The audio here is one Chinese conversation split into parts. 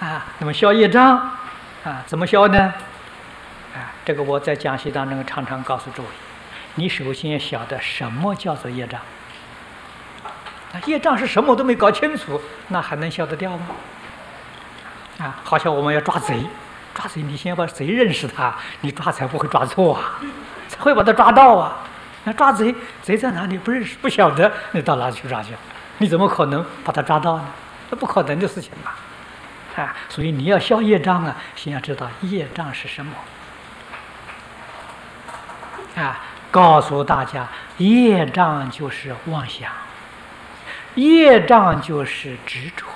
那么消业障怎么消呢？这个我在讲习当中常常告诉诸位，你首先晓得什么叫做业障。业障是什么都没搞清楚，那还能消得掉吗？好像我们要抓贼，抓贼你先把贼认识他，你抓才不会抓错才会把他抓到那抓贼，贼在哪里不认识不晓得，你到哪里去抓去？你怎么可能把他抓到呢？那不可能的事情嘛！所以你要消业障先要知道业障是什么告诉大家，业障就是妄想，业障就是执着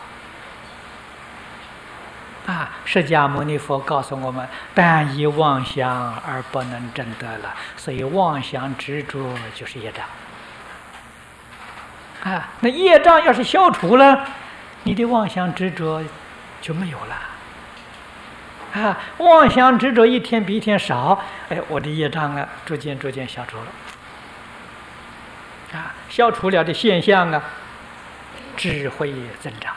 释迦牟尼佛告诉我们，但以妄想而不能证得了，所以妄想执着就是业障那业障要是消除了，你的妄想执着就没有了妄想执着一天比一天少，我的业障逐渐消除了消除了的现象智慧增长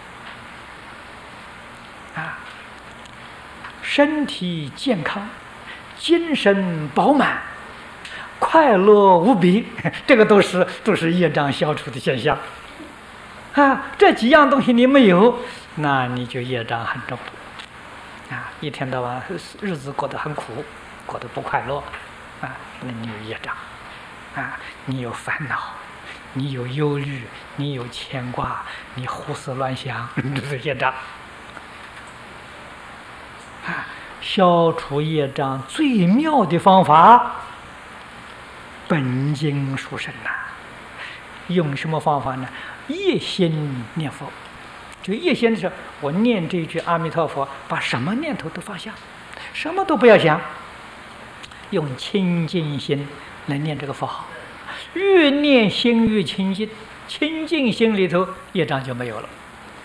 身体健康，精神饱满，快乐无比，这个都是业障消除的现象这几样东西你没有，那你就业障很重一天到晚日子过得很苦，过得不快乐那你有业障你有烦恼，你有忧虑，你有牵挂，你胡思乱想，这是业障消除业障最妙的方法，本经书生用什么方法呢？夜心念佛。就夜心的时候，我念这句阿弥陀佛，把什么念头都放下，什么都不要想，用清净心来念这个佛号，越念心越清净，清净心里头业障就没有了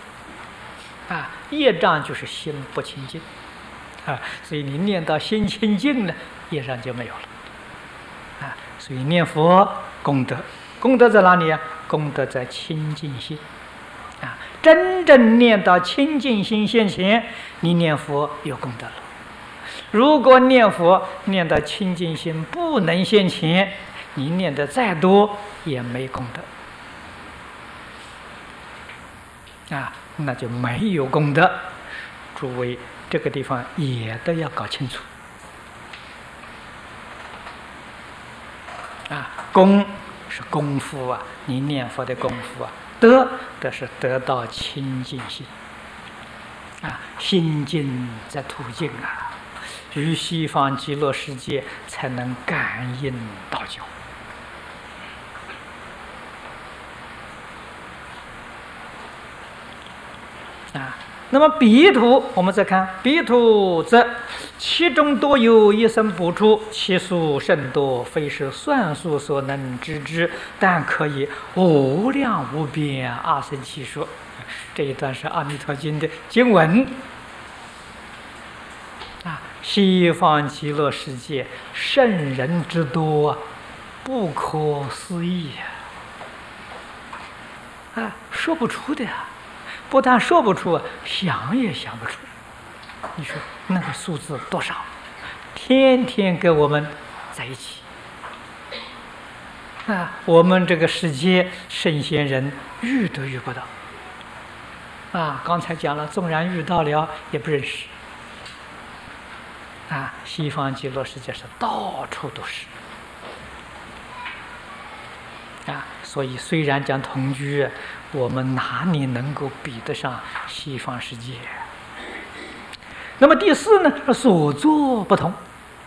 业障就是心不清净所以你念到心清净了，业障就没有了所以念佛功德在哪里功德在清净心真正念到清净心现前，你念佛有功德了。如果念佛念到清净心不能现前，你念得再多也没功德那就没有功德。诸位这个地方也都要搞清楚功是功夫你念佛的功夫德是得到清净心心净在途径于西方极乐世界才能感应道交那么彼土，我们再看彼土则其中多有一生不出，其数甚多，非是算数所能知之，但可以无量无边阿僧祇说。这一段是《阿弥陀经》的经文西方极乐世界圣人之多不可思议说不出的不但说不出想也想不出。你说那个数字多少？天天跟我们在一起我们这个世界圣贤人遇都遇不到刚才讲了，纵然遇到了也不认识西方极乐世界是到处都是所以虽然讲同居，我们哪里能够比得上西方世界？那么第四呢，是所作不同。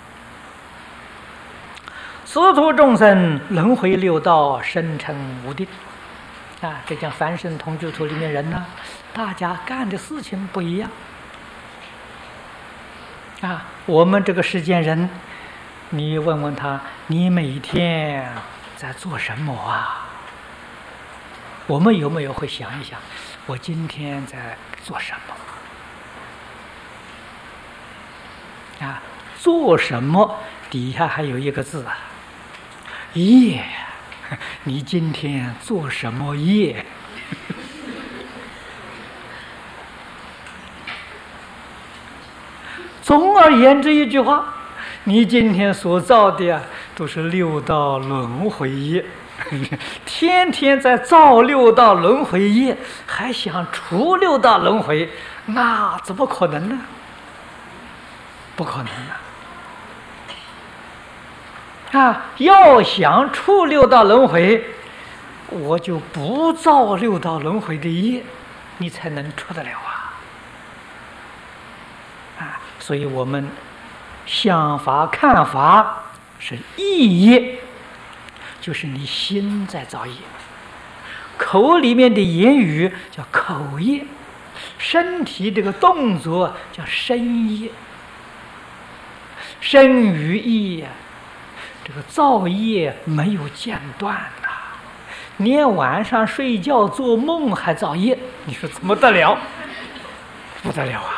此土众生轮回六道，生成无定这讲凡圣同居土里面人大家干的事情不一样我们这个世间人，你问问他，你每天在做什么我们有没有会想一想，我今天在做什么做什么底下还有一个字业，你今天做什么业总而言之一句话，你今天所造的都是六道轮回业，天天在造六道轮回业，还想除六道轮回，那怎么可能呢？不可能啊！要想除六道轮回，我就不造六道轮回的业，你才能出得了啊！所以我们想法看法是意业，就是你心在造业，口里面的言语叫口业，身体这个动作叫身业，身语意呀，这个造业没有间断呐，连晚上睡觉做梦还造业，你说怎么得了？不得了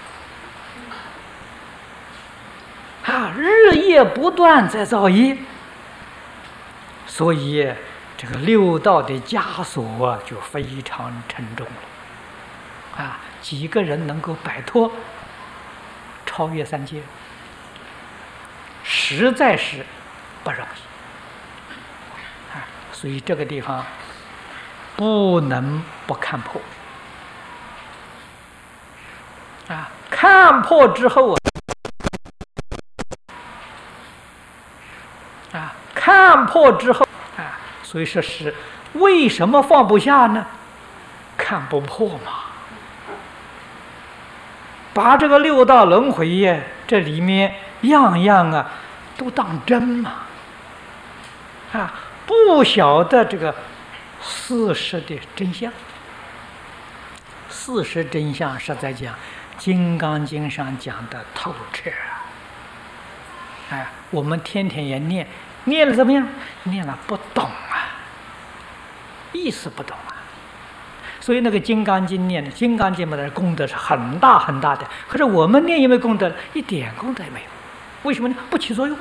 啊！日夜不断在造业，所以这个六道的枷锁就非常沉重了啊！几个人能够摆脱、超越三界，实在是不容易啊！所以这个地方不能不看破啊！看破之后看破之后啊，所以说是为什么放不下呢？看不破嘛。把这个六道轮回呀，这里面样样啊都当真嘛，啊，不晓得这个事实的真相。事实真相是在讲《金刚经》上讲的透彻啊！我们天天也念。念了怎么样？念了不懂啊，意思不懂啊。所以那个《金刚经》念的，《金刚经》嘛的功德是很大很大的，可是我们念有没有功德？一点功德也没有。为什么呢？不起作用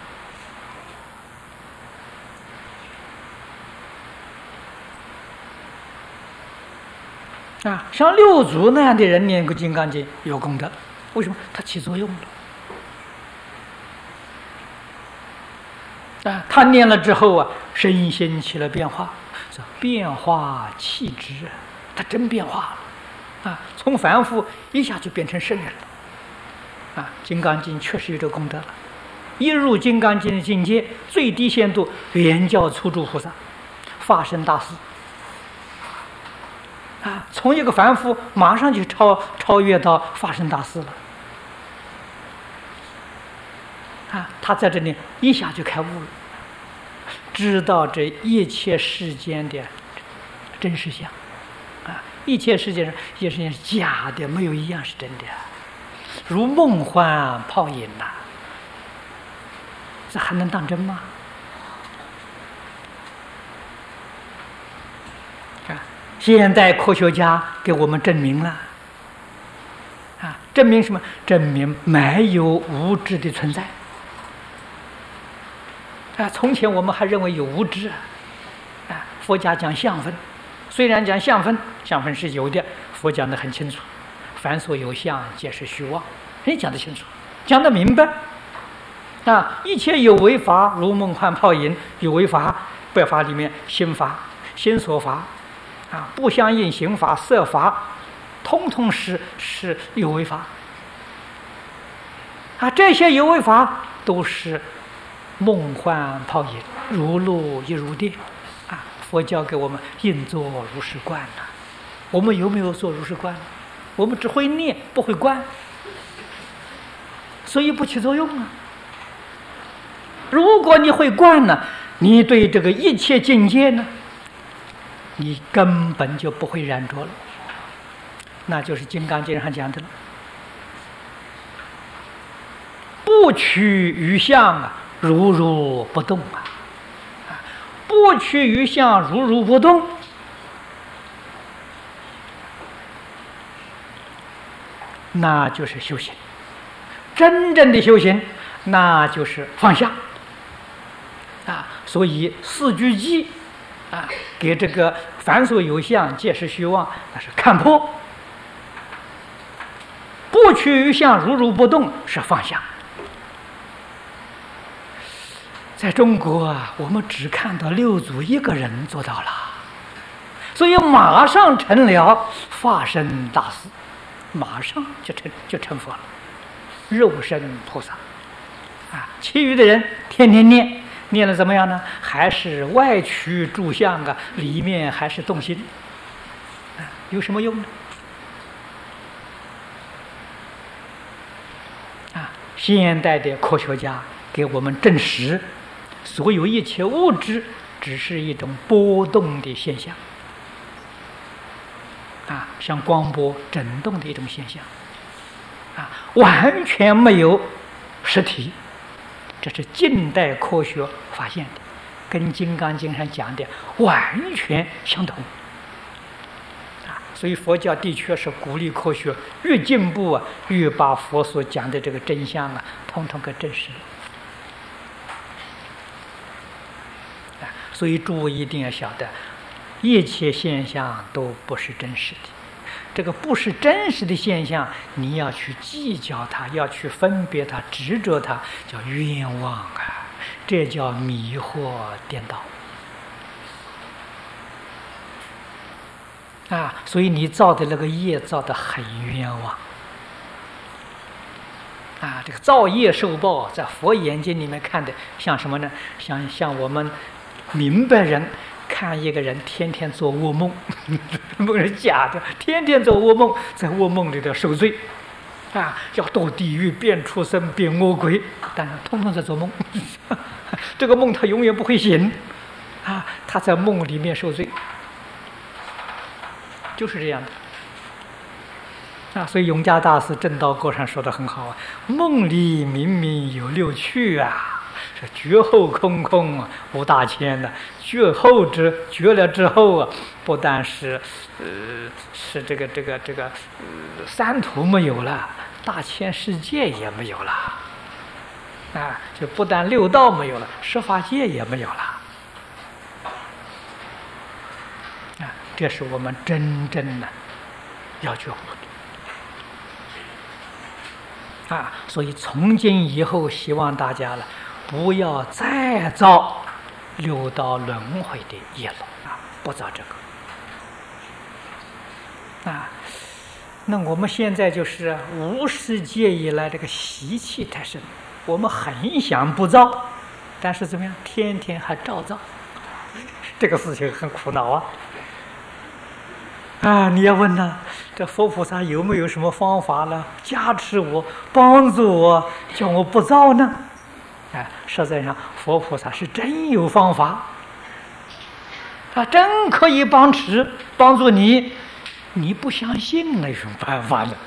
啊！像六祖那样的人念个《金刚经》有功德，为什么？它起作用了。啊，他念了之后啊，身心起了变化，是变化气质，他真变化了，啊，从凡夫一下就变成圣人了，啊，《金刚经》确实有这功德了，一入《金刚经》的境界，最低限度圆教初住菩萨，化身大士，啊，从一个凡夫马上就超越到化身大士了。啊，他在这里一下就开悟了，知道这一切世间的真实相，啊，一切世界上也是假的，没有一样是真的，如梦幻泡影呐，这还能当真吗？啊，现代科学家给我们证明了，啊，证明什么？证明没有物质的存在。啊，从前我们还认为有无知啊，佛家讲相分，虽然讲相分，相分是有的，佛讲得很清楚，凡所有相，皆是虚妄，人讲得清楚，讲得明白啊，一切有为法，如梦幻泡影，有为法，百法里面心法、心所法啊，不相应行法、色法，通通是有为法啊，这些有为法都是梦幻泡影，如露亦如电啊！佛教给我们应作如是观呐，我们有没有做如是观？我们只会念，不会观，所以不起作用啊。如果你会观呢，你对这个一切境界呢，你根本就不会染着了，那就是《金刚经》上讲的了，不取于相啊，如如不动啊！不取于相，如如不动，那就是修行。真正的修行，那就是放下啊！所以四句偈啊，给这个凡所有相，皆是虚妄，那是看破。 不取于相，如如不动，是放下。在中国啊，我们只看到六祖一个人做到了，所以马上成了化身大士，马上就成佛了，肉身菩萨啊。其余的人天天念了怎么样呢？还是外取诸相啊，里面还是动心啊，有什么用呢？啊，现代的科学家给我们证实，所有一切物质只是一种波动的现象啊，像光波振动的一种现象啊，完全没有实体。这是近代科学发现的，跟《金刚经》上讲的完全相同啊。所以佛教的确是鼓励科学，越进步啊，越把佛所讲的这个真相啊，统统给证实了。所以诸位一定要晓得，一切现象都不是真实的。这个不是真实的现象，你要去计较它，要去分别它，执着它，叫冤枉啊！这叫迷惑颠倒啊！所以你造的那个业造得很冤枉啊！这个造业受报，在佛眼睛里面看的像什么呢？像我们明白人看一个人天天做噩梦，梦是假的，天天做噩梦，在噩梦里头受罪啊，要堕地狱，变畜生，变恶鬼，但是通通在做梦。这个梦他永远不会醒啊，他在梦里面受罪，就是这样的啊。所以永嘉大师《正道歌》上说的很好啊，梦里明明有六趣啊，是觉后空空啊，无大千的。觉了之后啊，不但是是这个三途没有了，大千世界也没有了啊，就不但六道没有了，十法界也没有了啊。这是我们真正的要觉悟的啊。所以从今以后，希望大家了，不要再造六道轮回的业了啊！不造这个啊。那我们现在就是无始劫以来这个习气太深，我们很想不造，但是怎么样，天天还照造，这个事情很苦恼啊！啊，你要问呢，这佛菩萨有没有什么方法呢？加持我，帮助我，叫我不造呢？啊，实在上佛菩萨是真有方法，他真可以帮助你。你不相信那有什么办法呢？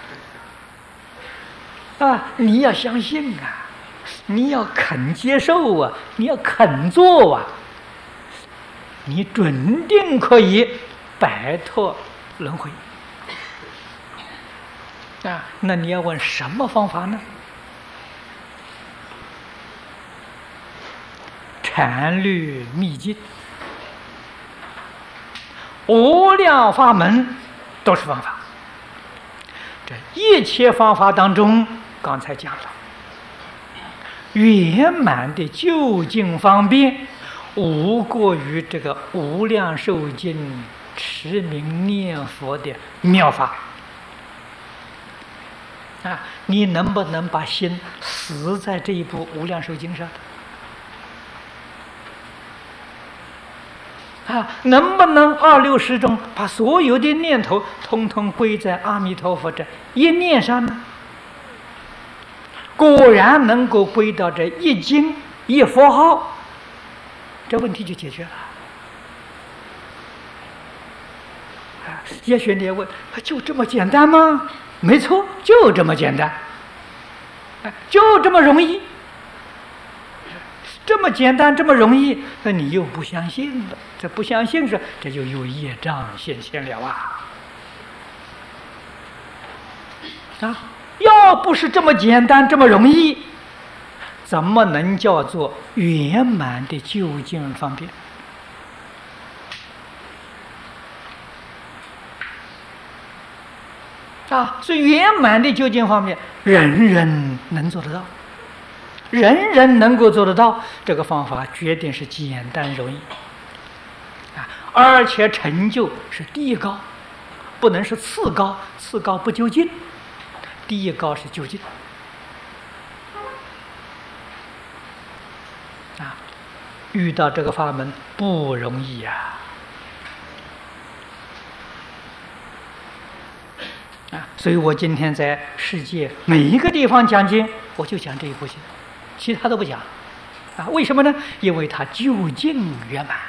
啊，你要相信啊，你要肯接受啊，你要肯做啊，你准定可以摆脱轮回啊。那你要问什么方法呢？禅律秘籍，无量法门都是方法。这一切方法当中，刚才讲了，圆满的究竟方便，无过于这个无量寿经持名念佛的妙法啊！你能不能把心死在这一部无量寿经上？啊，能不能260中把所有的念头统统归在阿弥陀佛这一念上呢？果然能够归到这一经一佛号，这问题就解决了。啊，也许你也问，就这么简单吗？没错，就这么简单，就这么容易。这么简单，这么容易，那你又不相信了。这不相信是，这就有业障显现了啊！啊，要不是这么简单，这么容易，怎么能叫做圆满的究竟方便？ 所以圆满的究竟方面，人人能做得到，人人能够做得到。这个方法决定是简单容易而且成就是第一高，不能是次高，次高不究竟，第一高是究竟遇到这个法门不容易所以我今天在世界每一个地方讲经，我就讲这一部经，其他都不讲为什么呢？因为它究竟圆满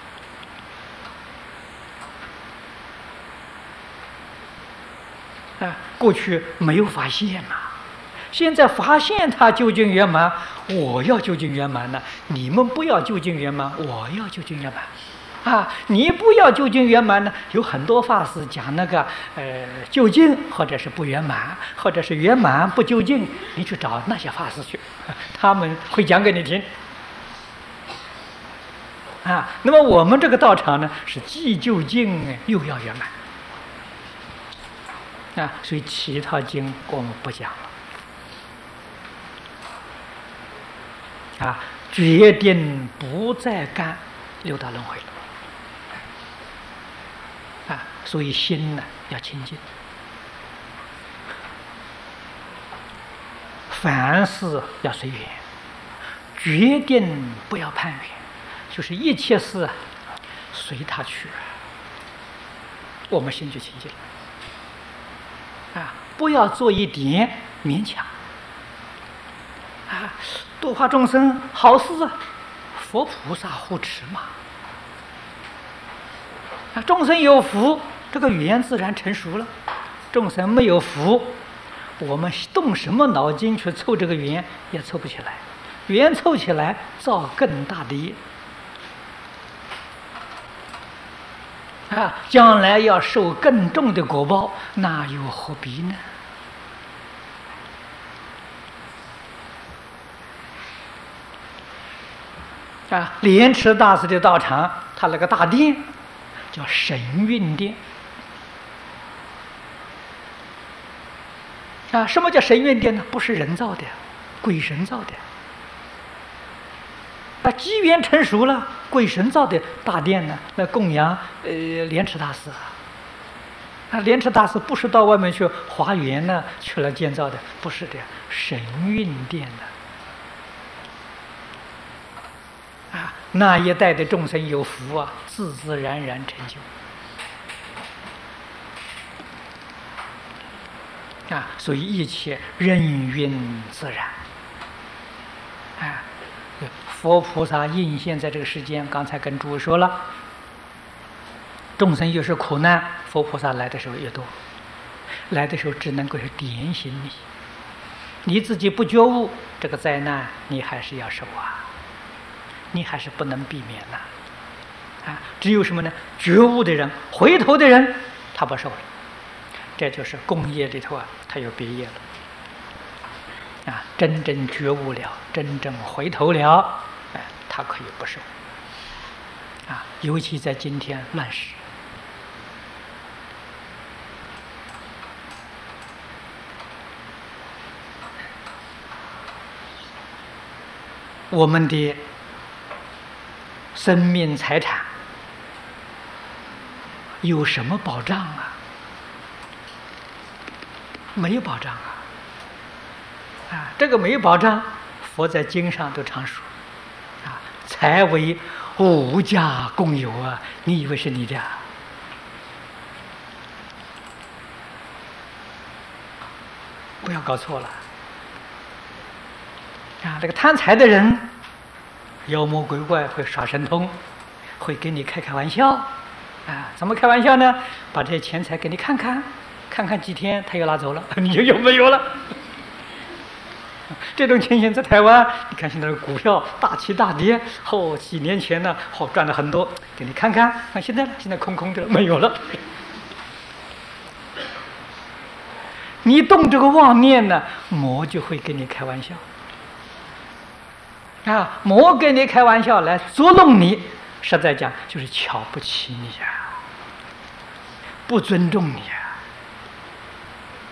过去没有发现嘛，现在发现它究竟圆满，我要究竟圆满了，你们不要究竟圆满，我要究竟圆满你不要究竟圆满呢，有很多法师讲那个究竟或者是不圆满，或者是圆满不究竟，你去找那些法师去，他们会讲给你听那么我们这个道场呢，是既究竟又要圆满所以其他经我们不讲了决定不再干六道轮回了所以心呢要清净，凡事要随缘，决定不要攀缘，就是一切事随他去我们心就清净不要做一点勉强度化众生好事佛菩萨护持嘛众生有福，这个缘自然成熟了。众生没有福，我们动什么脑筋去凑这个缘也凑不起来，缘凑起来造更大的业将来要受更重的果报，那又何必呢？莲池大师的道场，他那个大殿叫神韵殿什么叫神韵殿呢？不是人造的，鬼神造的机缘成熟了，鬼神造的大殿呢，来供养莲池大师莲池大师不是到外面去花园呢去了建造的，不是的，神韵殿那一代的众生有福自自然然成就所以一切任运自然佛菩萨应现在这个世间，刚才跟诸位说了，众生越是苦难，佛菩萨来的时候越多，来的时候只能够是点醒你自己不觉悟，这个灾难你还是要受你还是不能避免只有什么呢？觉悟的人，回头的人，他不受了。这就是共业里头他有别业了真正觉悟了，真正回头了他可以不受尤其在今天乱世我们的生命财产有什么保障没有保障这个没有保障，佛在经上都常说财为无价共有你以为是你的不要搞错了这个贪财的人，妖魔鬼怪会耍神通，会给你开玩笑怎么开玩笑呢？把这些钱财给你看看几天他又拿走了你就有没有了这种情形在台湾，你看现在的股票大起大跌几年前呢赚了很多，给你看现在空空的了，没有了你动这个妄念呢，魔就会跟你开玩笑魔跟你开玩笑来捉弄你，实在讲就是瞧不起你不尊重你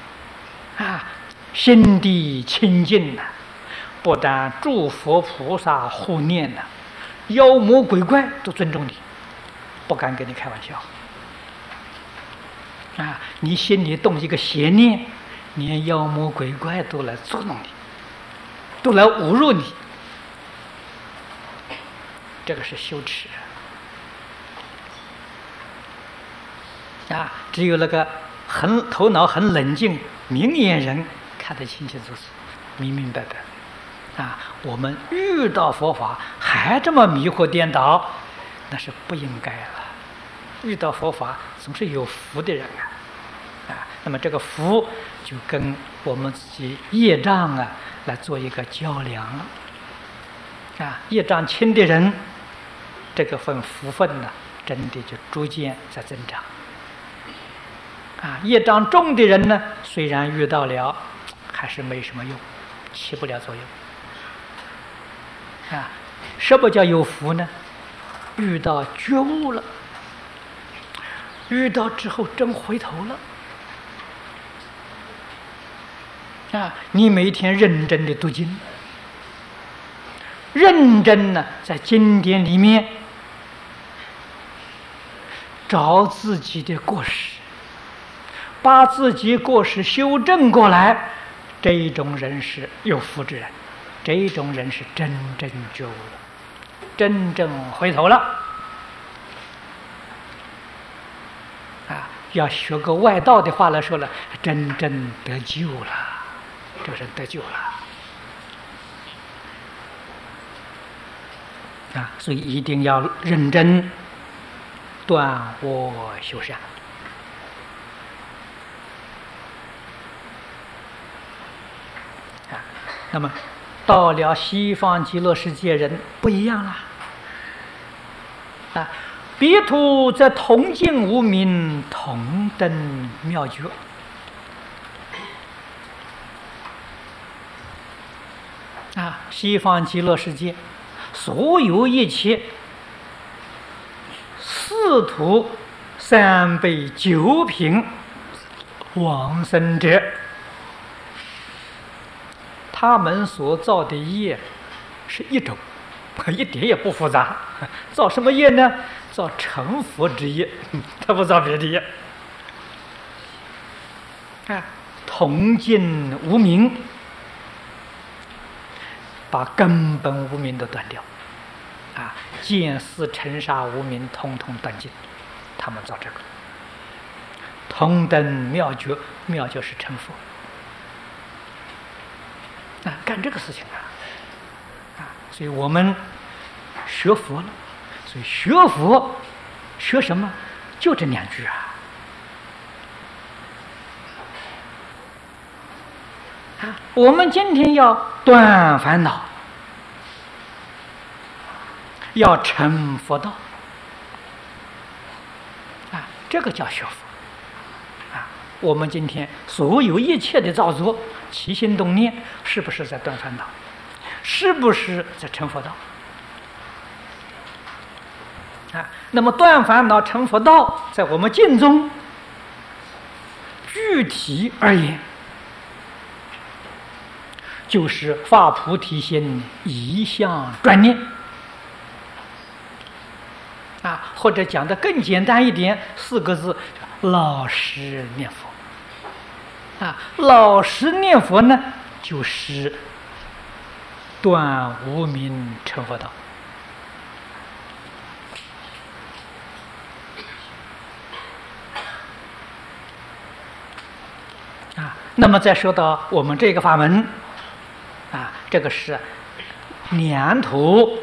心地清净了，不但诸佛菩萨护念了，妖魔鬼怪都尊重你，不敢跟你开玩笑。你心里动一个邪念，连妖魔鬼怪都来捉弄你，都来侮辱你，这个是羞耻只有那个头脑很冷静、明眼人看得清清楚楚、明明白白。我们遇到佛法还这么迷惑颠倒，那是不应该了。遇到佛法总是有福的人那么这个福就跟我们自己业障来做一个较量业障轻的人，这个份福分真的就逐渐在增长业障重的人呢，虽然遇到了，还是没什么用，起不了作用什么叫有福呢？遇到觉悟了，遇到之后真回头了你每一天认真的读经，认真在经典里面找自己的过失，把自己过失修正过来，这一种人是有福之人，这一种人是真正觉悟了，真正回头了要学个外道的话来说了，真正得救了，这是得救了所以一定要认真断恶修善那么到了西方极乐世界人不一样了彼土则同净无明，同登妙觉西方极乐世界所有一切四土三辈九品往生者，他们所造的业是一种，一点也不复杂。造什么业呢？造成佛之业，他不造别的业同尽无明，把根本无明都断掉见思尘沙无明统统断尽，他们造这个同登妙觉，妙觉是成佛干这个事情所以我们学佛了，所以学佛学什么？就这两句我们今天要断烦恼，要成佛道这个叫学佛我们今天所有一切的造作，起心动念，是不是在断烦恼？是不是在成佛道那么断烦恼成佛道，在我们经中具体而言，就是发菩提心，一向专念或者讲得更简单一点，4个字：老实念佛老实念佛呢，就是断无明成佛道那么再说到我们这个法门这个是两土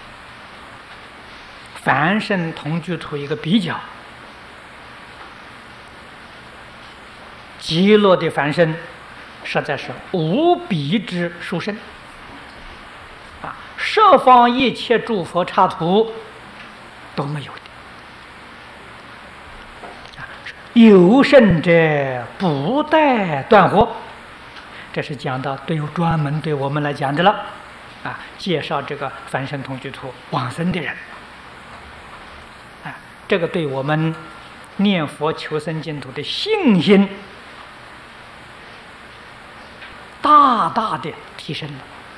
凡圣同居土一个比较，极乐的凡圣实在是无比之殊胜十方一切诸佛刹土都没有的有甚者不待断惑，这是讲到专门对我们来讲的了介绍这个凡圣同居土往生的人这个对我们念佛求生净土的信心大的提升了。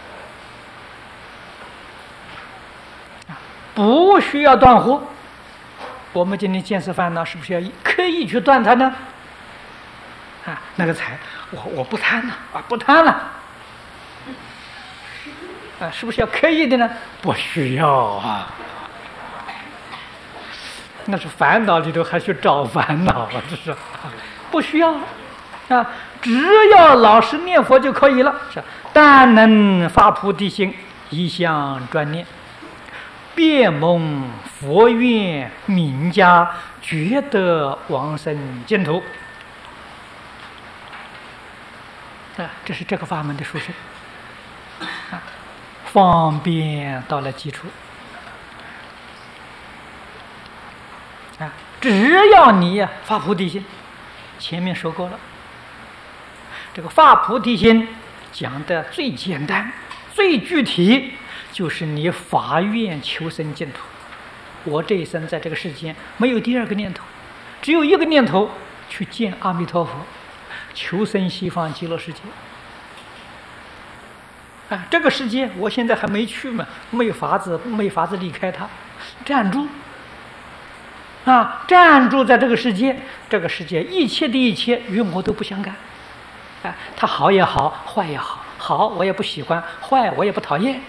不需要断惑。我们今天见识烦恼，是不是要刻意去断它呢？那个财，我不贪了不贪了。是不是要刻意的呢？不需要啊。那是烦恼里头还去找烦恼这是不需要只要老实念佛就可以了。但能发菩提心，一向专念，遍蒙佛愿名家，觉得往生净土。这是这个法门的殊胜方便到了基础只要你发菩提心，前面说过了，这个发菩提心讲的最简单、最具体，就是你发愿求生净土。我这一生在这个世间没有第二个念头，只有一个念头，去见阿弥陀佛，求生西方极乐世界。这个世界我现在还没去嘛，没法子离开它，站住站住在这个世界，这个世界一切的一切与我都不相干它好也好，坏也好，好我也不喜欢，坏我也不讨厌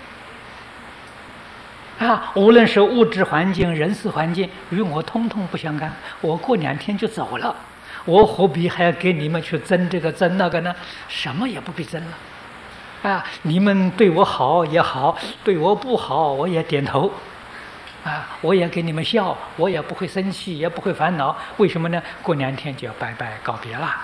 无论是物质环境、人事环境，与我通通不相干。我过2天就走了，我何必还要给你们去争这个争那个呢？什么也不必争了你们对我好也好，对我不好我也点头我也给你们笑，我也不会生气，也不会烦恼。为什么呢？过2天就要拜拜告别了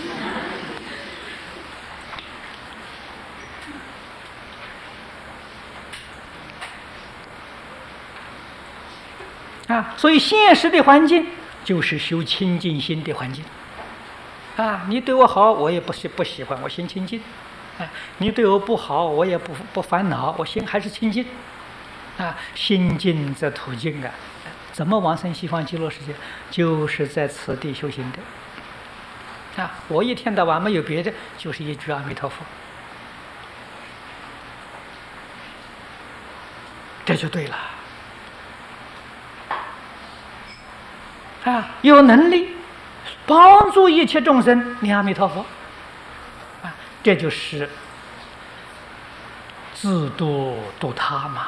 所以现实的环境就是修清净心的环境你对我好，我也不喜欢，我心清净你对我不好，我也不烦恼，我心还是清净心净则土净怎么往生西方极乐世界？就是在此地修行的我一天到晚没有别的，就是一句阿弥陀佛，这就对了有能力帮助一切众生念阿弥陀佛这就是自度度他嘛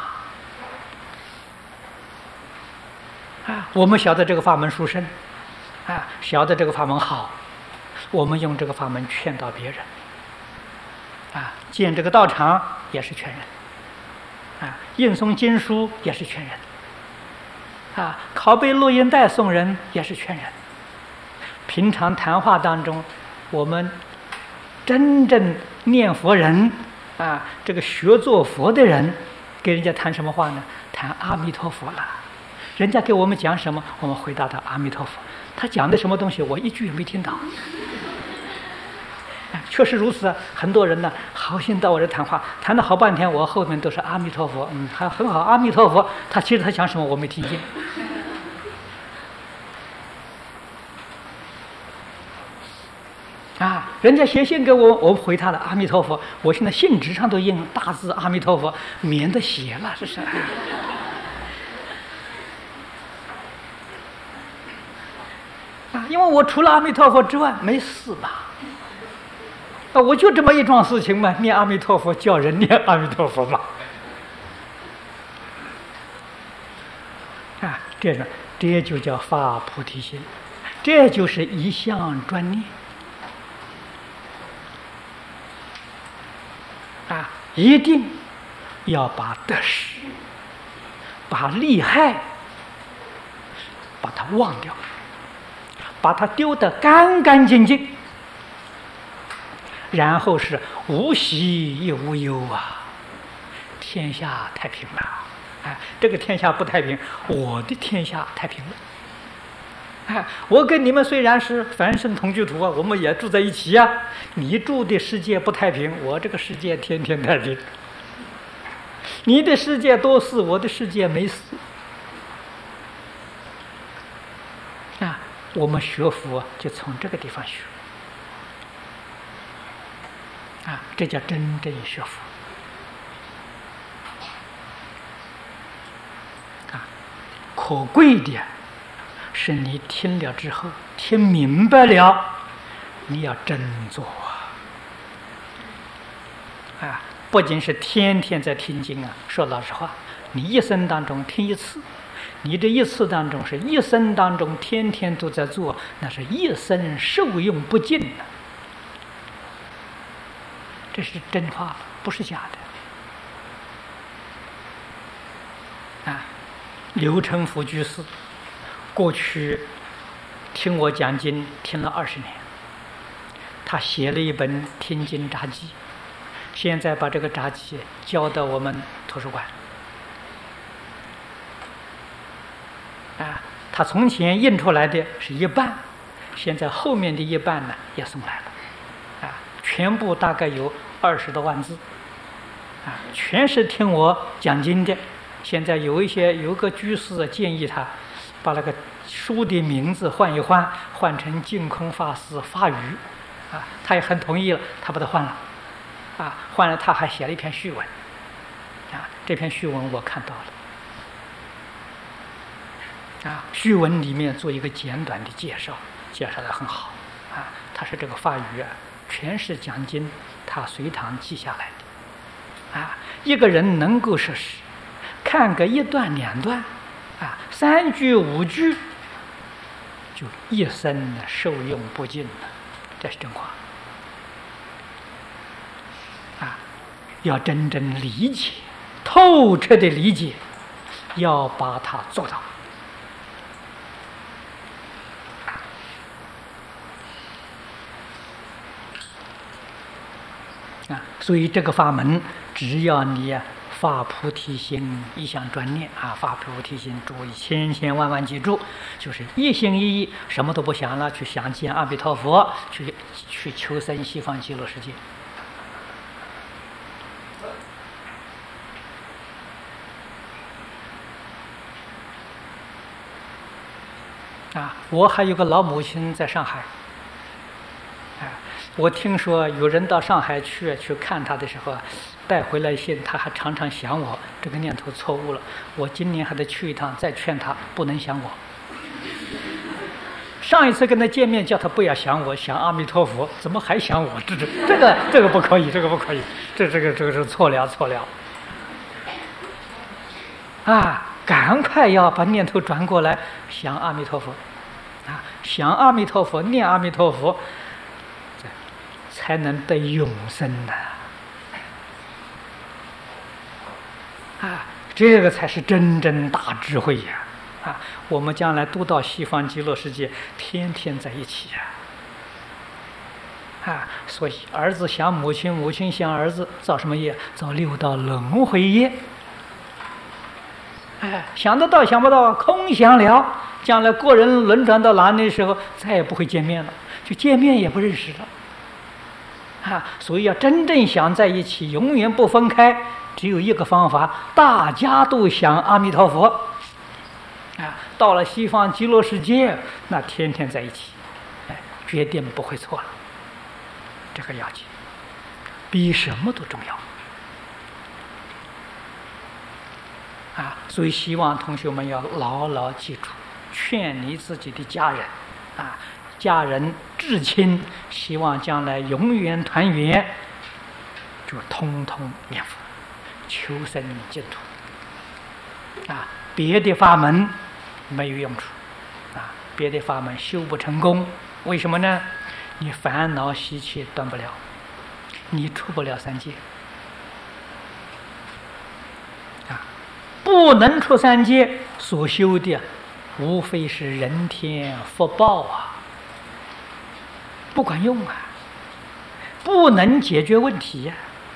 我们晓得这个法门殊胜晓得这个法门好，我们用这个法门劝导别人建这个道场也是劝人印诵经书也是劝人拷贝录音带送人也是劝人。平常谈话当中，我们真正念佛人这个学做佛的人，给人家谈什么话呢？谈阿弥陀佛了。人家给我们讲什么，我们回答他阿弥陀佛。他讲的什么东西，我一句也没听到。确实如此很多人呢，好心到我这谈话，谈了好半天，我后面都是阿弥陀佛，还很好，阿弥陀佛。其实他讲什么我没听见。人家写信给我，我回他了阿弥陀佛。我现在信纸上都印大字阿弥陀佛，免得写了，这是。因为我除了阿弥陀佛之外没事嘛。我就这么一桩事情嘛，念阿弥陀佛，叫人念阿弥陀佛嘛。这就叫发菩提心，这就是一向专念。一定要把得失、把利害，把它忘掉，把它丢得干干净净，然后是无喜亦无忧天下太平了。这个天下不太平，我的天下太平了。我跟你们虽然是凡圣同居土我们也住在一起你住的世界不太平，我这个世界天天太平。你的世界多事，我的世界没事。我们学佛就从这个地方学这叫真正学佛。可贵的是你听了之后，听明白了，你要真做不仅是天天在听经说老实话，你一生当中听一次，你这一次当中是一生当中天天都在做，那是一生受用不尽的。这是真话，不是假的。刘成福居士过去听我讲经听了20年，他写了一本听经札记，现在把这个札记交到我们图书馆。他从前印出来的是一半，现在后面的一半呢也送来了，全部大概有20多万字，全是听我讲经的。现在有个居士建议他把那个书的名字换一换，换成净空法师法语，他也很同意了，他把它换了，换了他还写了一篇序文，这篇序文我看到了，序文里面做一个简短的介绍，介绍得很好，他说这个法语全是讲经他随堂记下来的，一个人能够实施，看个1段2段，3句5句，就一生受用不尽了，这是真话。要真正理解，透彻的理解，要把它做到。所以这个法门，只要你发菩提心，一向专念发菩提心，注意千万记住，就是一心一意，什么都不想了，去想见阿弥陀佛，去求生西方极乐世界。我还有个老母亲在上海，我听说有人到上海去看他的时候带回来信，他还常常想我，这个念头错误了。我今年还得去一趟，再劝他不能想我。上一次跟他见面，叫他不要想我，想阿弥陀佛，怎么还想我？这个不可以，这个不可以，这是错了。赶快要把念头转过来，想阿弥陀佛，想阿弥陀佛，念阿弥陀佛，才能得永生这个才是真正大智慧呀！我们将来都到西方极乐世界，天天在一起所以儿子想母亲，母亲想儿子，造什么业？造6道轮回业。想得到想不到，空想了。将来个人轮转到哪里的时候，再也不会见面了，就见面也不认识了。所以要真正想在一起，永远不分开，只有一个方法，大家都想阿弥陀佛。到了西方极乐世界，那天天在一起，决定不会错了。这个要紧，比什么都重要。所以希望同学们要牢牢记住，劝你自己的家人，家人至亲，希望将来永远团圆，就通通念佛，求生净土。别的法门没有用处，别的法门修不成功，为什么呢？你烦恼习气断不了，你出不了3界。不能出3界，所修的无非是人天福报不管用不能解决问题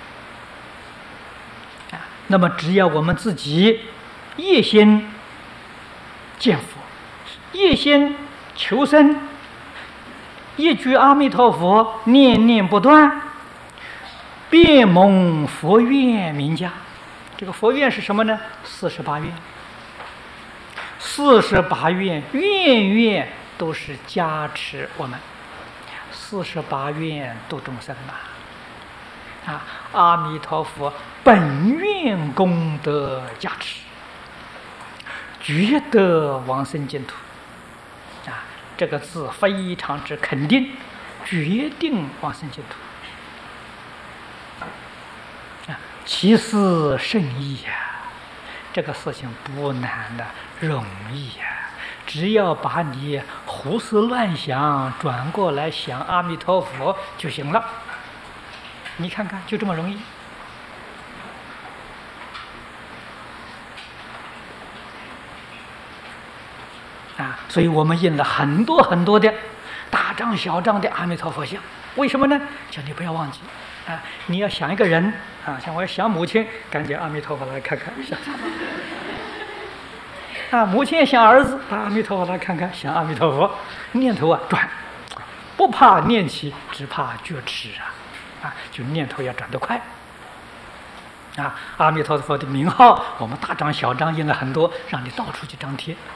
那么只要我们自己一心见佛，一心求生，一句阿弥陀佛念念不断，便蒙佛愿名家。这个佛愿是什么呢？48愿，48愿，愿愿都是加持我们，48愿度众生阿弥陀佛本愿功德加持，觉得往生净土。这个字非常之肯定，决定往生净土。其事甚易呀，这个事情不难的，容易呀。只要把你胡思乱想转过来想阿弥陀佛就行了。你看看，就这么容易。所以我们印了很多很多的大张小张的阿弥陀佛像，为什么呢？叫你不要忘记你要想一个人像我要想母亲，赶紧阿弥陀佛来看看母亲想儿子，阿弥陀佛来看看，想阿弥陀佛，念头转，不怕念起，只怕觉迟就念头要转得快阿弥陀佛的名号，我们大张小张印了很多，让你到处去张贴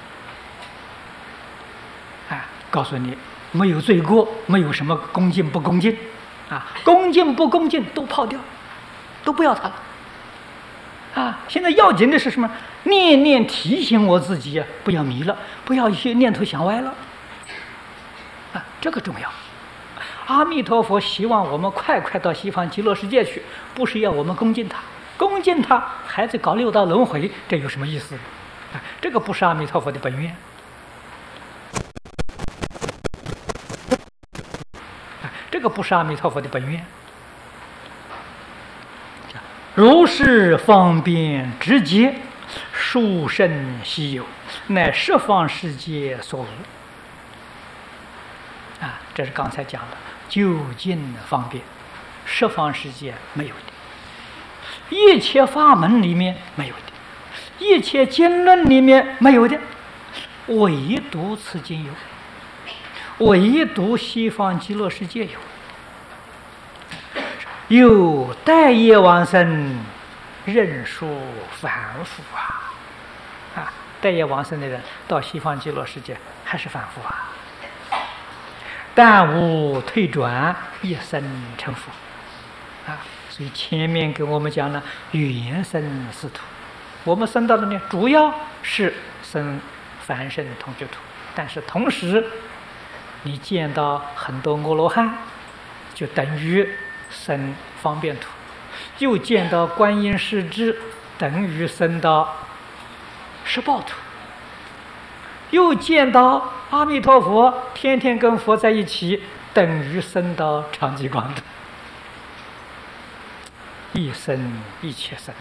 告诉你没有罪过，没有什么恭敬不恭敬恭敬不恭敬都抛掉，都不要它了现在要紧的是什么？念念提醒我自己不要迷了，不要一些念头想歪了这个重要。阿弥陀佛希望我们快快到西方极乐世界去，不是要我们恭敬他，恭敬他还在搞六道轮回，这有什么意思这个不是阿弥陀佛的本愿这个不是阿弥陀佛的本愿。如是方便直接，殊胜稀有，乃十方世界所无这是刚才讲的究竟方便，十方世界没有的，一切法门里面没有的，一切经论里面没有的，唯独此经有，唯独西方极乐世界有。有待业往生，任属凡夫待业往生的人到西方极乐世界还是凡夫但无退转，一生成佛所以前面给我们讲了缘生四土，我们生到的呢主要是生凡圣同居土，但是同时你见到很多阿罗汉，就等于生方便土，又见到观音世智，等于生到十报土，又见到阿弥陀佛天天跟佛在一起，等于生到长吉光土，一生一切生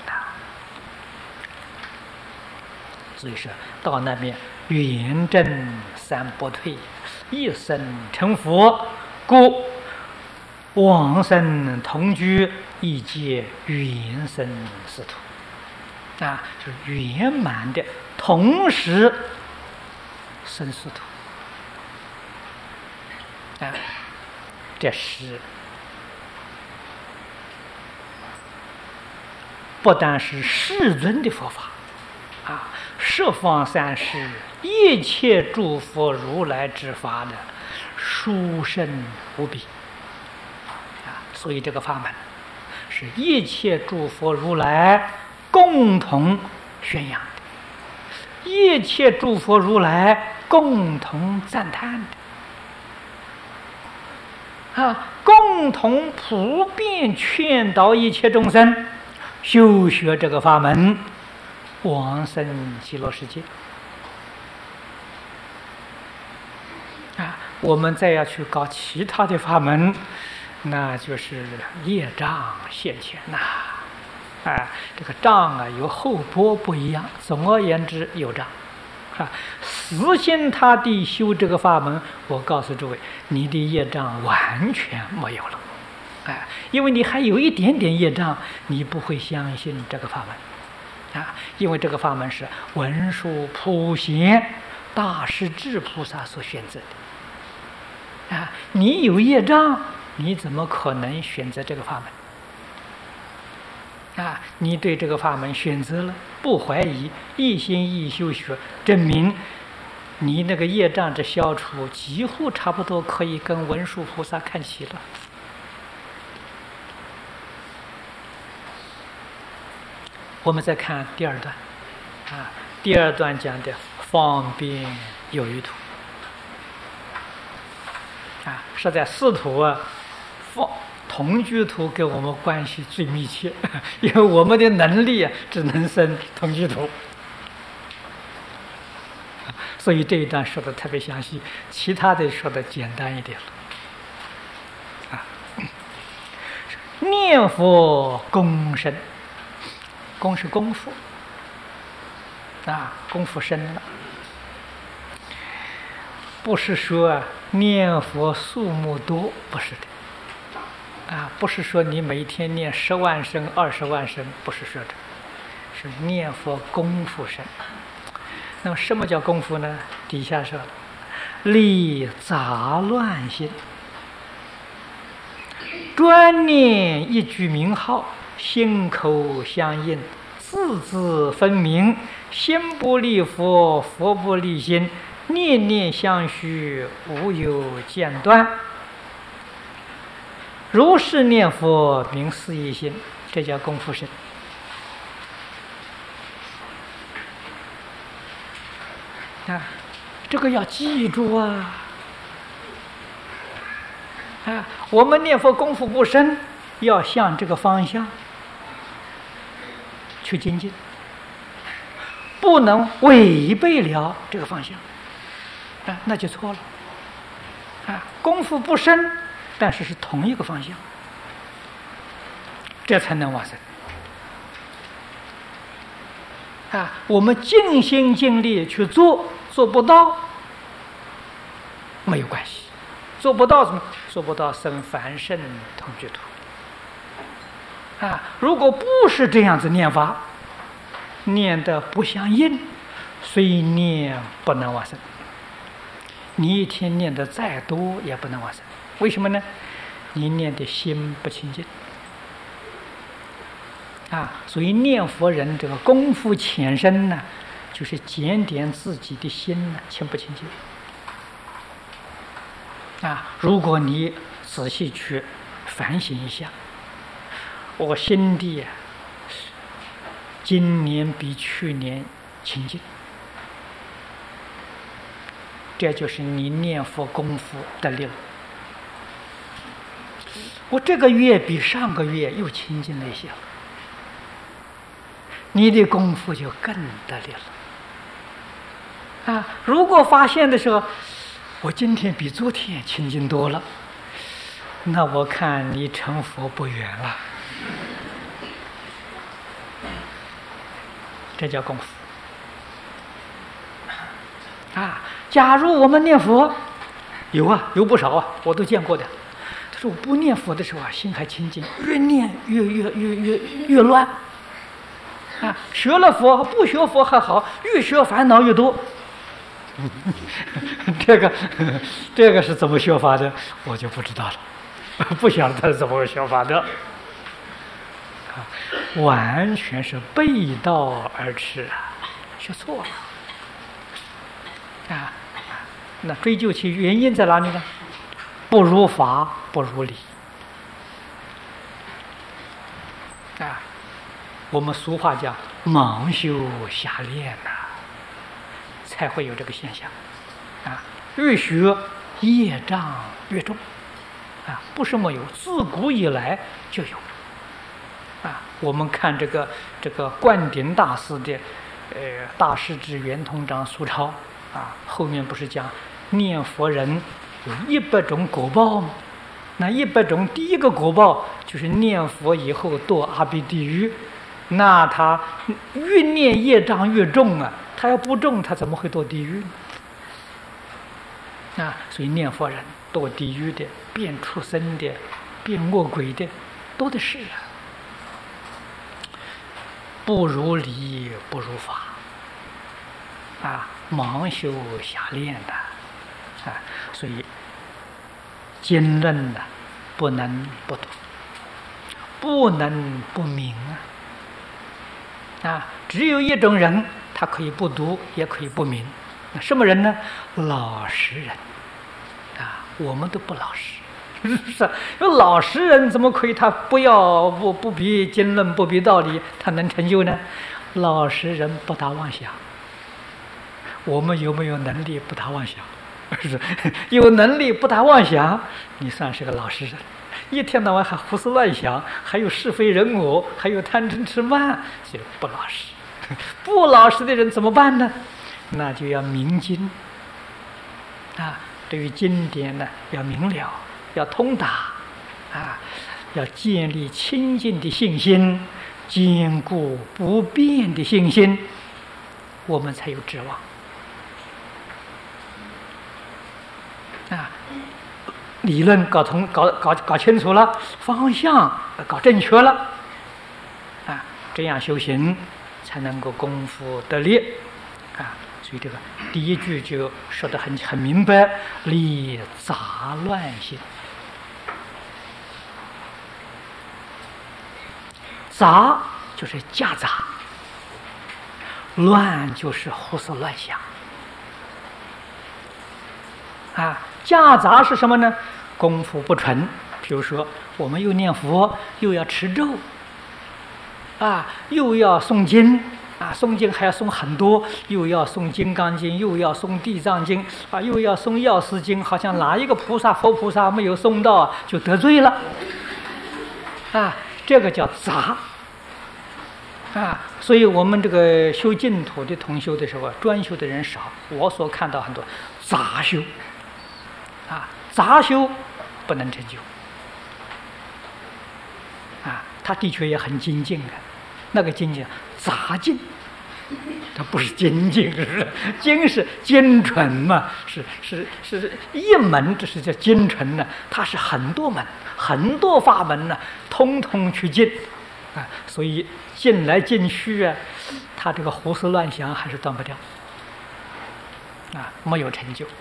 所以说到那边圆正三不退，一生成佛，故往生同居，一界圆生四土就是圆满的同时生四土这是不但是世尊的佛法十方三世一切诸佛如来之法的殊胜无比所以这个法门是一切诸佛如来共同宣扬的，一切诸佛如来共同赞叹的共同普遍劝导一切众生修学这个法门，往生极乐世界我们再要去搞其他的法门，那就是业障现前这个障有后波不一样，总而言之有障死心塌地修这个法门，我告诉诸位，你的业障完全没有了因为你还有一点点业障，你不会相信这个法门因为这个法门是文殊普贤大势至菩萨所选择的你有业障，你怎么可能选择这个法门你对这个法门选择了，不怀疑，一心一意修学，证明你那个业障之消除几乎差不多可以跟文殊菩萨看齐了我们再看第二段，第二段讲的方便有余土，实在四土同居土跟我们关系最密切，因为我们的能力只能生同居土，所以这一段说的特别详细，其他的说的简单一点了。念佛功深，功是功夫，功夫深了，不是说念佛数目多，不是的。不是说你每天念10万声、20万声，不是说的，是念佛功夫深。那么什么叫功夫呢？底下说了，离杂乱心，专念一句名号，心口相应，字字分明，心不离佛，佛不离心，念念相续，无有间断。如是念佛名思一心，这叫功夫深。这个要记住我们念佛功夫不深，要向这个方向去精进，不能违背了这个方向，那就错了。功夫不深，但是是同一个方向，这才能往生。我们尽心尽力去做，做不到没有关系，做不到什么？做不到生凡圣同居土。如果不是这样子念法，念得不相应，虽念不能往生。你一天念得再多也不能往生，为什么呢？你念的心不清净所以念佛人这个功夫浅深呢，就是检点自己的心呢清不清净如果你仔细去反省一下，我心地今年比去年清净，这就是你念佛功夫得力了。我这个月比上个月又清净了一些了，你的功夫就更得力了如果发现的时候，我今天比昨天清净多了，那我看你成佛不远了。这叫功夫假如我们念佛，有不少我都见过的。他说我不念佛的时候心还清净，越念越乱学了佛不学佛还好，越学烦恼越多。这个是怎么学法的，我就不知道了，不晓得他是怎么学法的完全是背道而驰学错了那追究其原因在哪里呢？不如法，不如理我们俗话讲盲修瞎练才会有这个现象越学业障越重不是没有，自古以来就有我们看这个灌顶大师的大师之圆通章疏钞后面不是讲念佛人有100种果报吗？那100种第一个果报就是念佛以后堕阿鼻地狱，那他越念业障越重他要不重他怎么会堕地狱呢？所以念佛人堕地狱的、变畜生的、变恶鬼的多的是不如理，不如法盲修瞎练所以经论不能不读，不能不明只有一种人他可以不读也可以不明，那什么人呢？老实人我们都不老实是，有老实人怎么可以他不必经论不必道理，他能成就呢？老实人不打妄想。我们有没有能力不打妄想？是，有能力不打妄想，你算是个老实人。一天到晚还胡思乱想，还有是非人我，还有贪嗔痴慢，就不老实。不老实的人怎么办呢？那就要明经啊，对于经典呢要明了，要通达啊，要建立清净的信心，坚固不变的信心，我们才有指望啊。理论搞清楚了，方向搞正确了啊，这样修行才能够功夫得力啊。所以这个第一句就说得很明白，离杂乱心。杂就是夹杂，乱就是胡思乱想啊。夹杂是什么呢？功夫不纯。比如说我们又念佛，又要持咒啊，又要诵经啊，诵经还要诵很多，又要诵金刚经，又要诵地藏经啊，又要诵药师经，好像哪一个菩萨佛菩萨没有诵到就得罪了啊，这个叫杂啊。所以我们这个修净土的同修的时候，专修的人少，我所看到很多杂修啊，杂修不能成就啊，他的确也很精进的，那个精进杂进，它不是精进，是精是精纯嘛，是一门，这是叫精纯呢，它是很多门很多法门呢，通通去进啊，所以进来进去啊，他这个胡思乱想还是断不掉啊，没有成就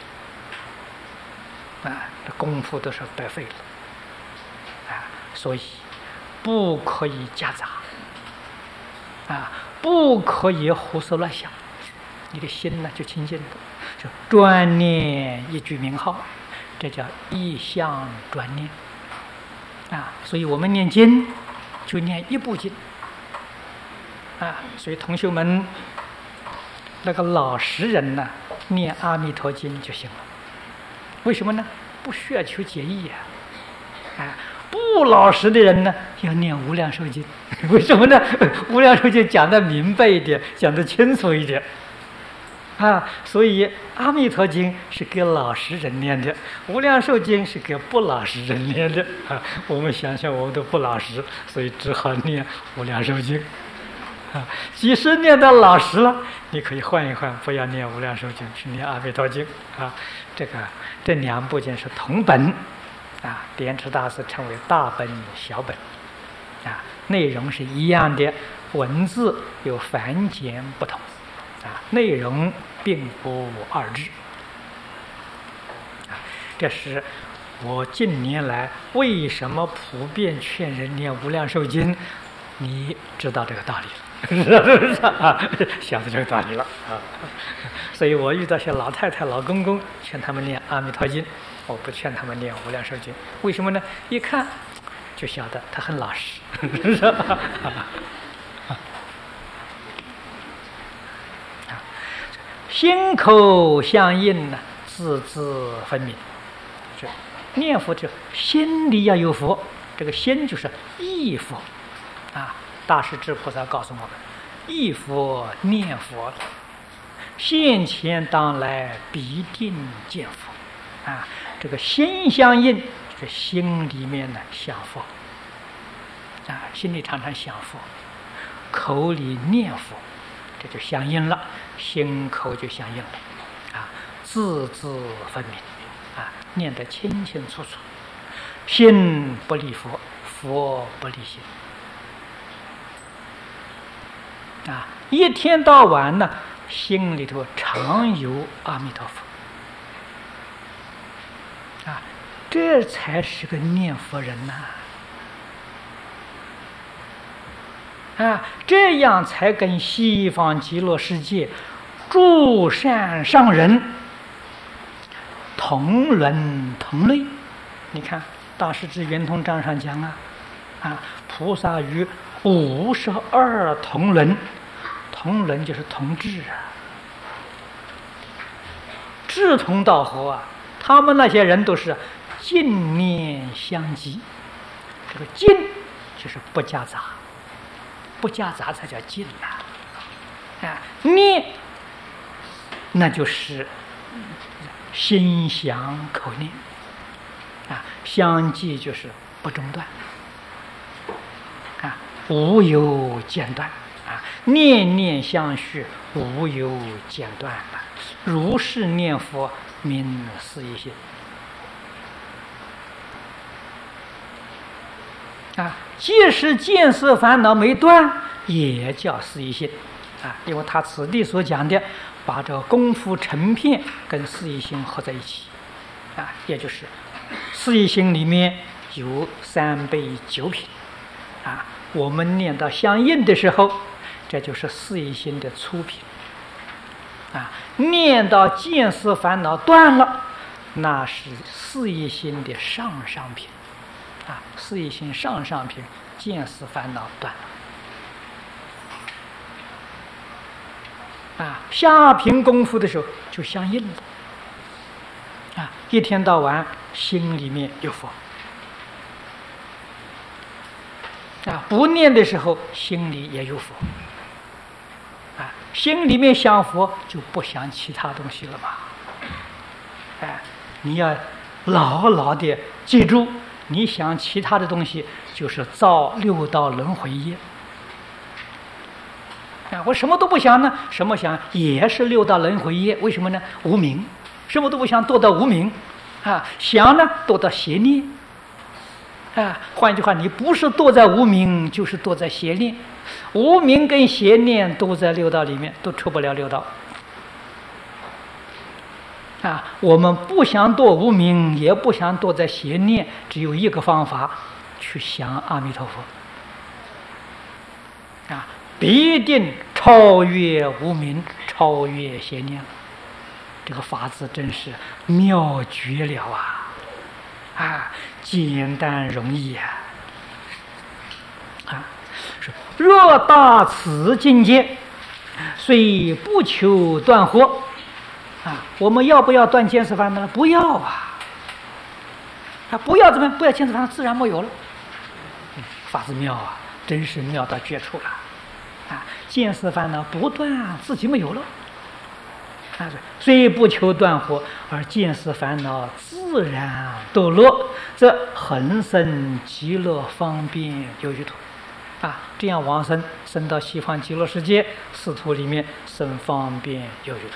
啊，这功夫都是白费了啊，所以不可以夹杂啊，不可以胡思乱想，你的心呢就清净的，就专念一句名号，这叫一向专念啊。所以我们念经就念一部经啊，所以同学们那个老实人呢，念阿弥陀经就行了。为什么呢？不需要求解义呀，啊，不老实的人呢，要念无量寿经。为什么呢？无量寿经讲得明白一点，讲得清楚一点啊。所以阿弥陀经是给老实人念的，无量寿经是给不老实人念的啊。我们想想，我们都不老实，所以只好念无量寿经啊。即使念到老实了，你可以换一换，不要念无量寿经，去念阿弥陀经啊。这两部经是同本啊，莲池大师称为大本小本啊，内容是一样的，文字有繁简不同啊，内容并不二致啊。这是我近年来为什么普遍劝人念无量寿经，你知道这个道理了。是不是啊？晓得这个道理了啊！所以我遇到些老太太、老公公，劝他们念阿弥陀经，我不劝他们念无量寿经。为什么呢？一看就晓得他很老实。心口相应呢，字字分明。这念佛就心里要有佛，这个心就是忆佛啊。大势至菩萨告诉我们，忆佛念佛，现前当来必定见佛啊。这个心相应，这个心里面呢想佛啊，心里常常想佛，口里念佛，这就相应了，心口就相应了啊，字字分明啊，念得清清楚楚，心不离佛，佛不离心啊，一天到晚呢，心里头常有阿弥陀佛啊，这才是个念佛人呐啊，这样才跟西方极乐世界诸善上人同伦同类。你看大师之圆通章上讲菩萨于52同伦，同伦就是同志志同道合他们那些人都是净念相继。这个净就是不夹杂，不夹杂才叫净念那就是心想口念相继就是不中断无有间断念念相续，无有间断如是念佛名四一心即使见识烦恼没断，也叫四一心因为他此地所讲的，把这个功夫成片跟四一心合在一起也就是四一心里面有3倍9品我们念到相应的时候，这就是四一心的粗品念到见思烦恼断了，那是四一心的上品四一心上品，见思烦恼断了下品功夫的时候就相应了一天到晚心里面有佛不念的时候心里也有佛心里面想佛就不想其他东西了嘛你要牢牢的记住，你想其他的东西就是造6道轮回业我什么都不想呢，什么想也是6道轮回业。为什么呢？无明，什么都不想堕到无明想呢堕到邪念换句话，你不是堕在无明，就是堕在邪念。无明跟邪念都在6道里面，都出不了6道我们不想堕无明，也不想堕在邪念，只有一个方法，去想阿弥陀佛必定超越无明，超越邪念了。这个法子真是妙绝了简单容易若达此境界，虽不求断惑我们要不要断见思烦恼呢？不要不要怎么样？不要见思烦恼，自然没有了。法子妙真是妙到绝处了见思烦恼不断，自己没有了虽不求断惑，而见思烦恼自然堕落，则恒生极乐方便有余土这样往生，生到西方极乐世界四土里面生方便有余土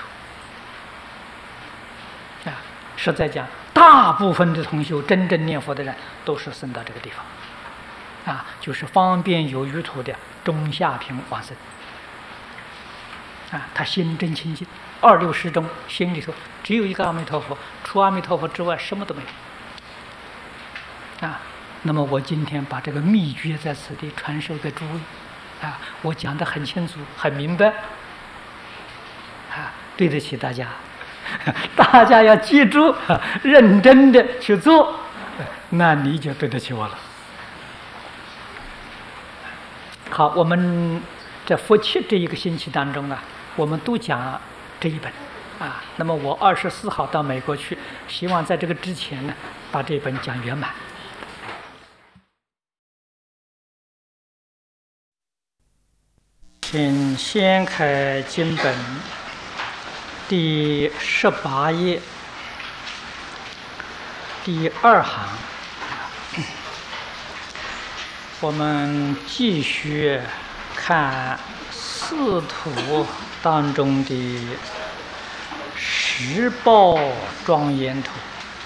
实在讲，大部分的同修真正念佛的人都是生到这个地方就是方便有余土的中下品往生他心真清净，2六时中心里头只有一个阿弥陀佛，除阿弥陀佛之外什么都没有那么我今天把这个秘诀在此地传授给诸位我讲得很清楚很明白对得起大家大家要记住认真的去做，那你就对得起我了。好，我们在佛七这一个星期当中我们都讲这一本那么我24号到美国去，希望在这个之前呢把这本讲圆满。请掀开经本第18页第2行，我们继续看四土当中的十报庄严土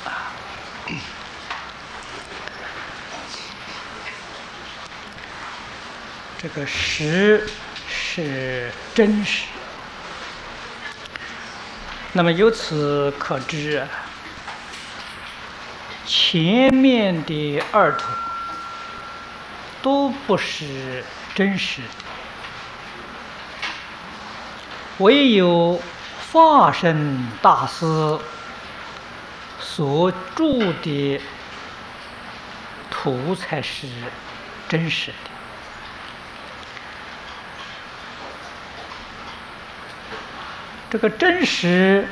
这个十是真实，那么由此可知前面的2土都不是真实的，唯有法身大师所著的土才是真实的。这个真实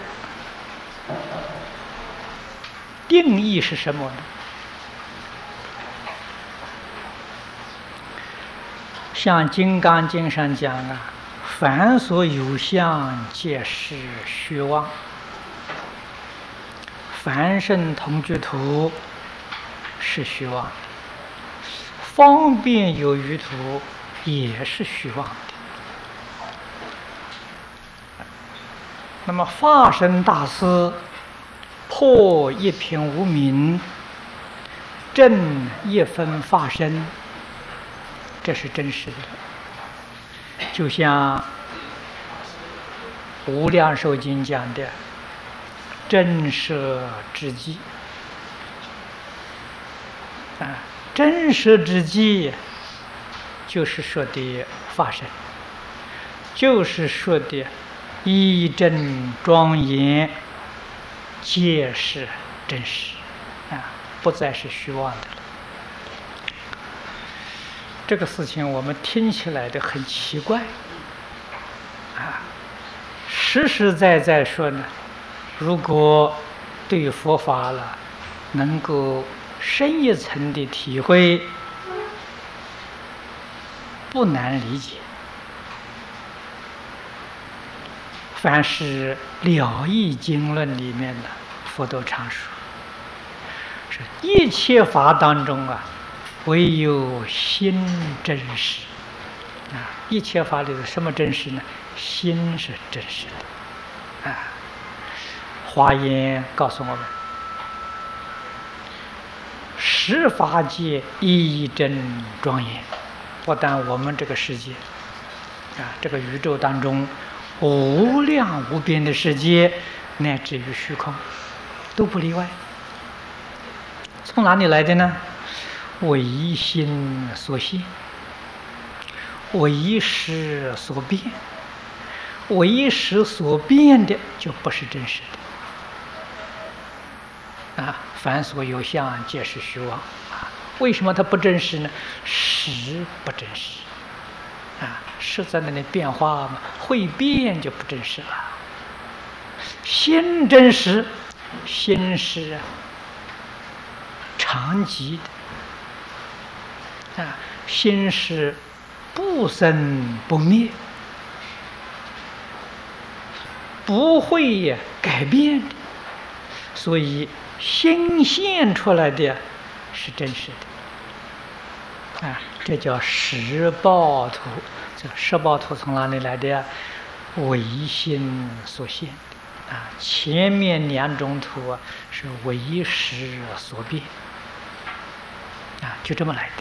定义是什么呢？像《金刚经》上讲啊，凡所有相，皆是虚妄。凡圣同居土是虚妄，方便有余土也是虚妄的。那么法身大师破一品无明，证一分法身，这是真实的。就像《无量寿经》讲的真实之际啊，真实之际就是说的法身，就是说的一真庄严，皆是真实啊，不再是虚妄的了。这个事情我们听起来的很奇怪啊，实实在在说呢，如果对佛法了能够深一层的体会，不难理解。凡是了义经论里面的佛都常说，是一切法当中啊，唯有心真实啊！一切法里的什么真实呢？心是真实的啊！华严告诉我们，十法界一真庄严。不但我们这个世界啊，这个宇宙当中无量无边的世界，乃至于虚空，都不例外。从哪里来的呢？唯心所现，唯识所变，唯识所变的就不是真实的啊！凡所有相，皆是虚妄啊！为什么它不真实呢？识不真实啊！识在那里变化嘛，会变就不真实了。心真实，心是常寂的啊，心是不生不灭，不会改变的，所以心现出来的是真实的啊，这叫十报图。这十报图从哪里来的？唯心所现的啊，前面两种图啊是唯识所变啊，就这么来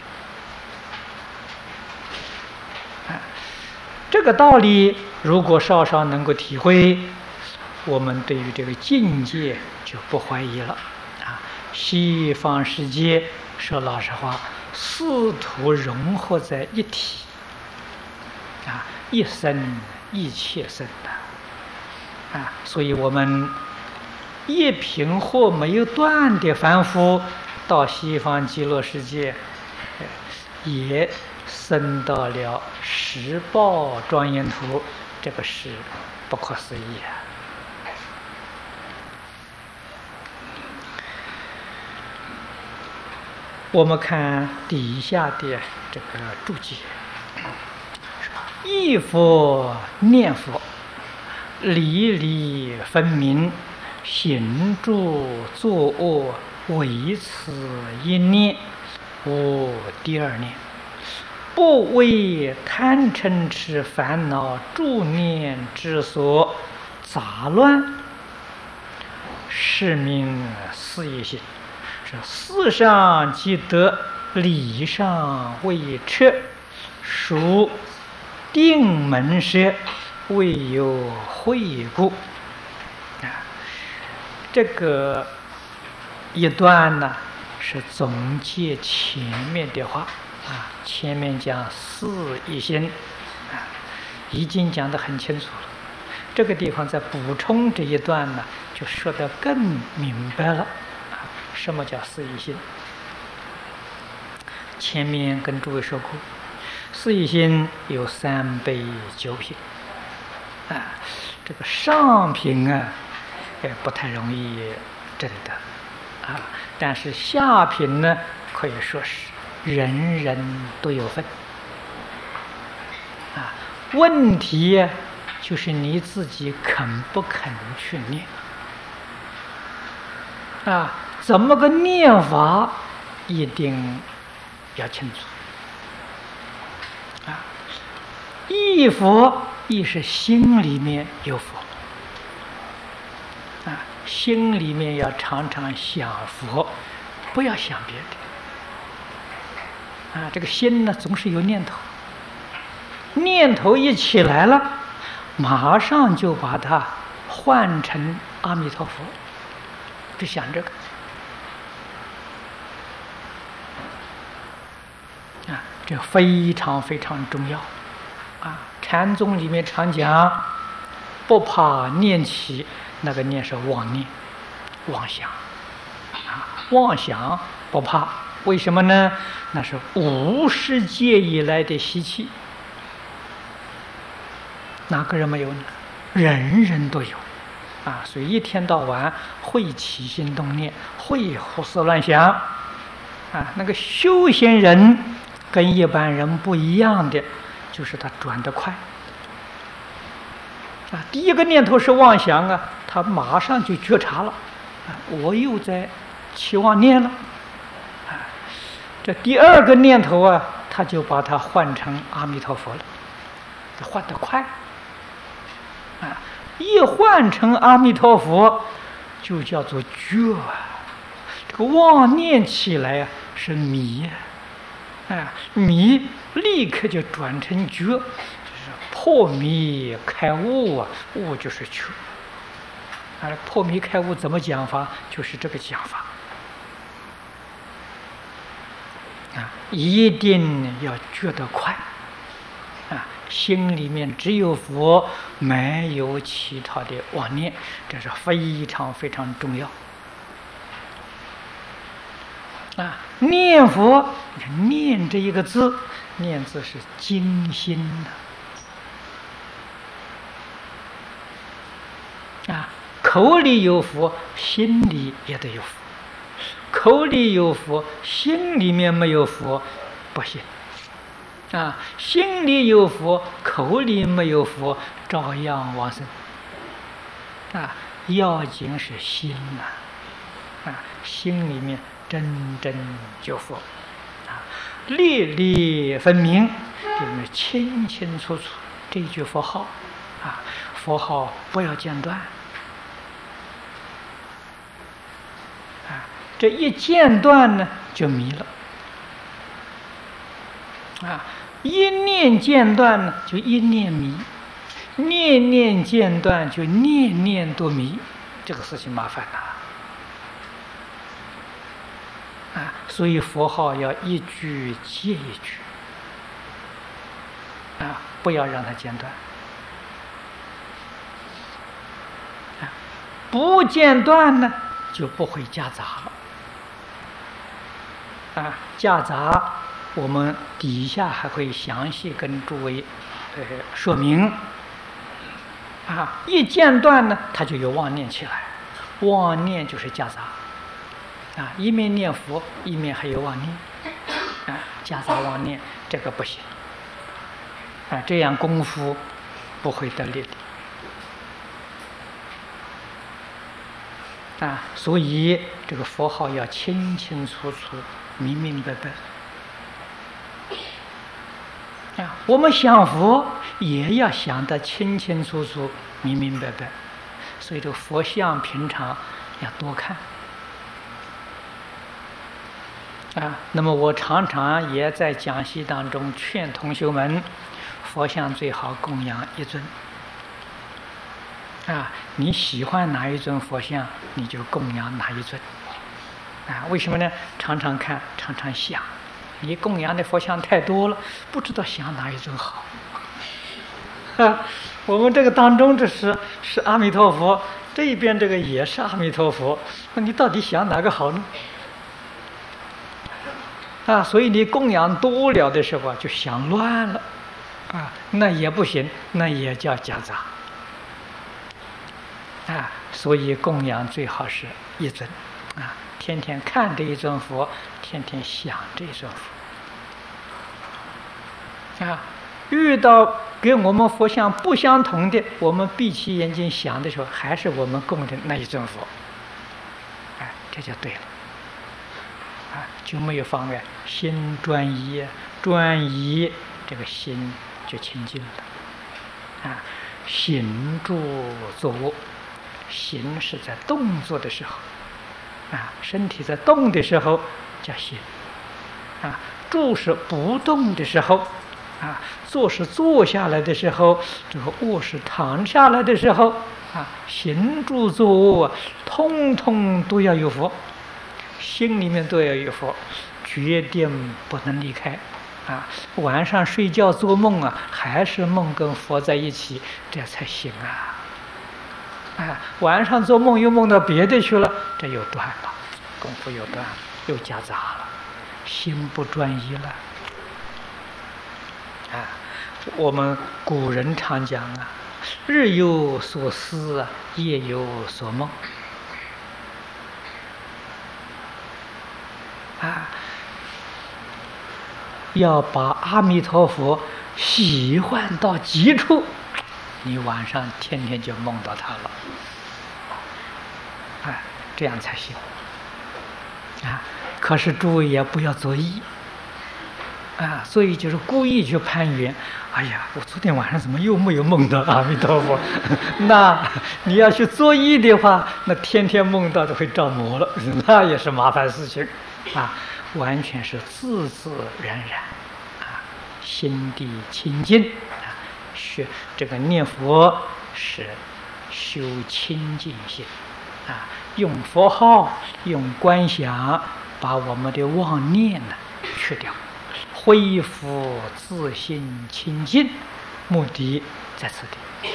的啊。这个道理如果稍稍能够体会，我们对于这个境界就不怀疑了啊。西方世界说老实话，四图融合在一体啊，一生一切生的啊，所以我们一品或没有断的凡夫到西方极乐世界，也升到了十报庄严图，这个是不可思议啊！我们看底下的这个注解。忆佛念佛，离离分明，行住坐卧，唯此一念，无第二念。不为贪嗔痴烦恼诸念之所杂乱，是名四一心。是事上即得，理上未彻，属定门舌，未有慧故啊。这个一段呢是总结前面的话啊，前面讲四一心啊，已经讲得很清楚了。这个地方再补充这一段呢，就说得更明白了啊。什么叫四一心？ 前面跟诸位说过，事业心有3辈9品，这个上品不太容易证得但是下品呢，可以说是人人都有份问题就是你自己肯不肯去念怎么个念法，一定要清楚忆佛亦是心里面有佛心里面要常常想佛，不要想别的这个心呢，总是有念头，念头一起来了，马上就把它换成阿弥陀佛，就想这个这非常非常重要禅宗里面常讲，不怕念起，那个念是妄念、妄想妄想不怕，为什么呢？那是无世界以来的习气，哪个人没有呢？人人都有所以一天到晚会起心动念，会胡思乱想那个修行人跟一般人不一样的，就是他转得快第一个念头是妄想他马上就觉察了我又在起妄念了这第二个念头他就把它换成阿弥陀佛了，换得快一换成阿弥陀佛，就叫做觉这个妄念起来是迷迷立刻就转成觉，就是破迷开悟悟就是觉破迷开悟怎么讲法？就是这个讲法一定要觉得快心里面只有佛，没有其他的妄念，这是非常非常重要念佛，念这一个字，念字是精心的口里有佛，心里也得有佛，口里有佛，心里面没有佛不行心里有佛，口里没有佛，照样往生要紧是心心里面真正就佛粒粒分明，就是清清楚楚。这一句佛号佛号不要间断这一间断呢就迷了一念间断呢就一念迷，念念间断就念念都迷，这个事情麻烦所以佛号要一句接一句不要让它间断不间断呢就不会夹杂了夹杂我们底下还会详细跟诸位说明一间断呢它就有妄念起来，妄念就是夹杂一面念佛一面还有妄念夹杂妄念，这个不行这样功夫不会得力的所以这个佛号要清清楚楚明明白白我们想佛也要想得清清楚楚明明白白，所以这个佛像平常要多看那么我常常也在讲习当中劝同学们，佛像最好供养一尊你喜欢哪一尊佛像你就供养哪一尊为什么呢？常常看常常想，你供养的佛像太多了，不知道想哪一尊好我们这个当中这是阿弥陀佛，这一边这个也是阿弥陀佛，那你到底想哪个好呢所以你供养多了的时候就想乱了，那也不行，那也叫夹杂。所以供养最好是一尊，天天看这一尊佛，天天想这一尊佛。遇到跟我们佛像不相同的，我们闭起眼睛想的时候，还是我们供的那一尊佛。这就对了。就没有妨碍，心专一，专一这个心就清净了。行住坐卧，行是在动作的时候，身体在动的时候叫行，住是不动的时候，坐是坐下来的时候，这个卧是躺下来的时候，行住坐卧通通都要有佛，心里面都要有佛，决定不能离开。晚上睡觉做梦还是梦跟佛在一起，这才行晚上做梦又梦到别的去了，这又断了，功夫又断了，又夹杂了，心不专一了。我们古人常讲日有所思夜有所梦。要把阿弥陀佛喜欢到极处，你晚上天天就梦到他了，这样才行。可是诸位也不要作意，所以就是故意去攀缘。哎呀，我昨天晚上怎么又没有梦到阿弥陀佛？那你要去作意的话，那天天梦到就会着魔了，那也是麻烦事情完全是自自然然心地清净学这个念佛是修清净心用佛号用观想把我们的妄念去掉，恢复自信清净，目的在此地。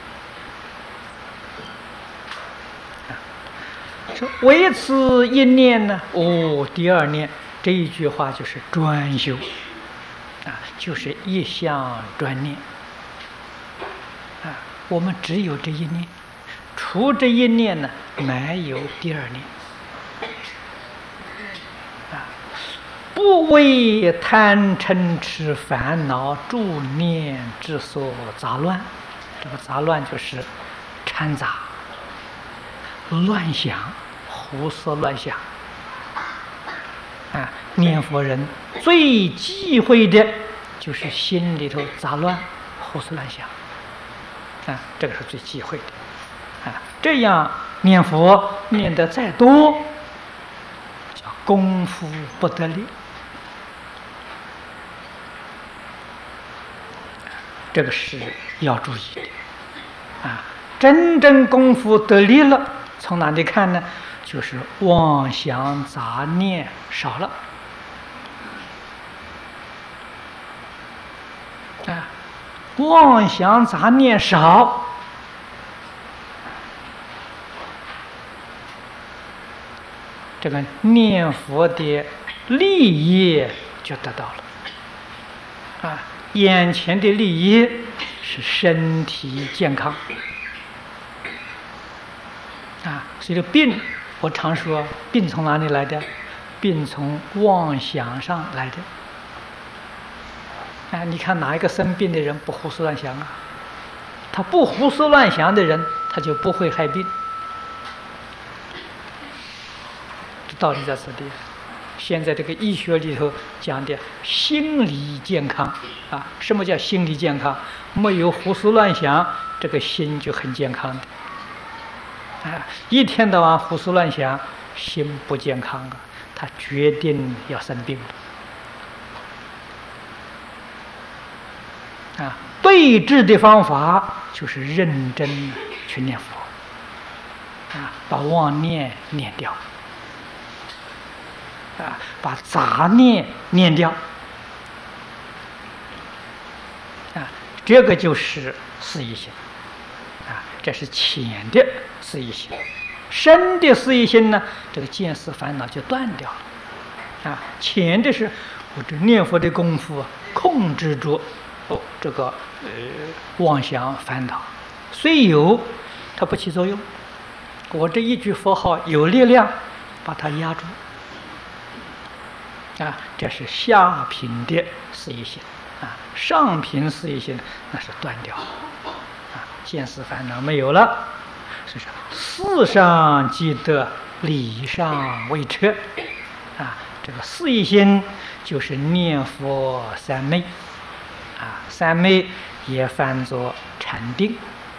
唯此一念呢？第二念这一句话就是专修就是一向专念我们只有这一念，除这一念呢，没有第二念不为贪嗔痴烦恼诸念之所杂乱。这个杂乱就是掺杂乱想，胡思乱想念佛人最忌讳的就是心里头杂乱胡思乱想这个是最忌讳的这样念佛念得再多，叫功夫不得力。这个是要注意的真正功夫得力了，从哪里看呢？就是妄想杂念少了妄想杂念少，这个念佛的利益就得到了眼前的利益是身体健康所以这病，我常说病从哪里来的？病从妄想上来的你看哪一个生病的人不胡思乱想他不胡思乱想的人，他就不会害病。道理在此地。现在这个医学里头讲的心理健康什么叫心理健康？没有胡思乱想，这个心就很健康的一天到晚胡思乱想，心不健康他决定要生病对治的方法就是认真去念佛把妄念念掉把杂念念掉这个就是四意心这是浅的四意心。深的四意心呢，这个见思烦恼就断掉前的是我这念佛的功夫控制住这个妄想烦恼，虽有它不起作用，我这一句佛号有力量把它压住。这是下品的事业心上品事业心那是断掉见思烦恼没有了。所以说，事上即得，理上未彻这个事业心就是念佛三昧三昧也翻作禅定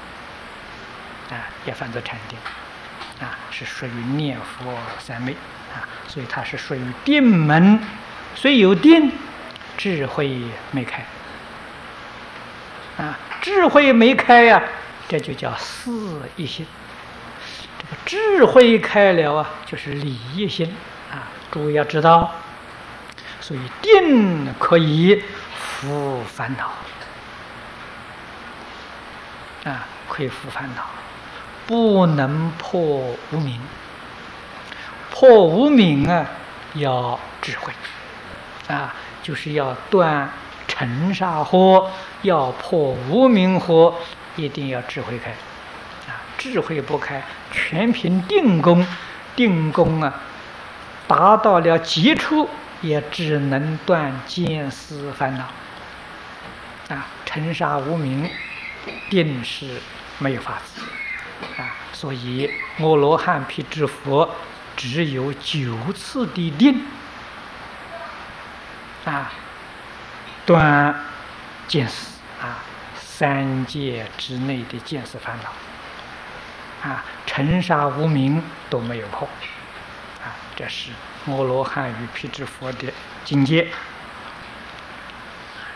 也翻作禅定是属于念佛三昧所以它是属于定门，虽有定，智慧没开智慧没开这就叫事业心。这个智慧开了就是理业心诸位要知道，所以定可以伏烦恼可以伏烦恼，不能破无明。破无明要智慧就是要断尘沙惑，要破无明惑，一定要智慧开智慧不开，全凭定功，定功达到了极处，也只能断见思烦恼尘沙无明，定是没有法子所以阿罗汉辟支佛只有9次的定断见思3界之内的见思烦恼尘沙无明都没有破这是阿罗汉与辟支佛的境界。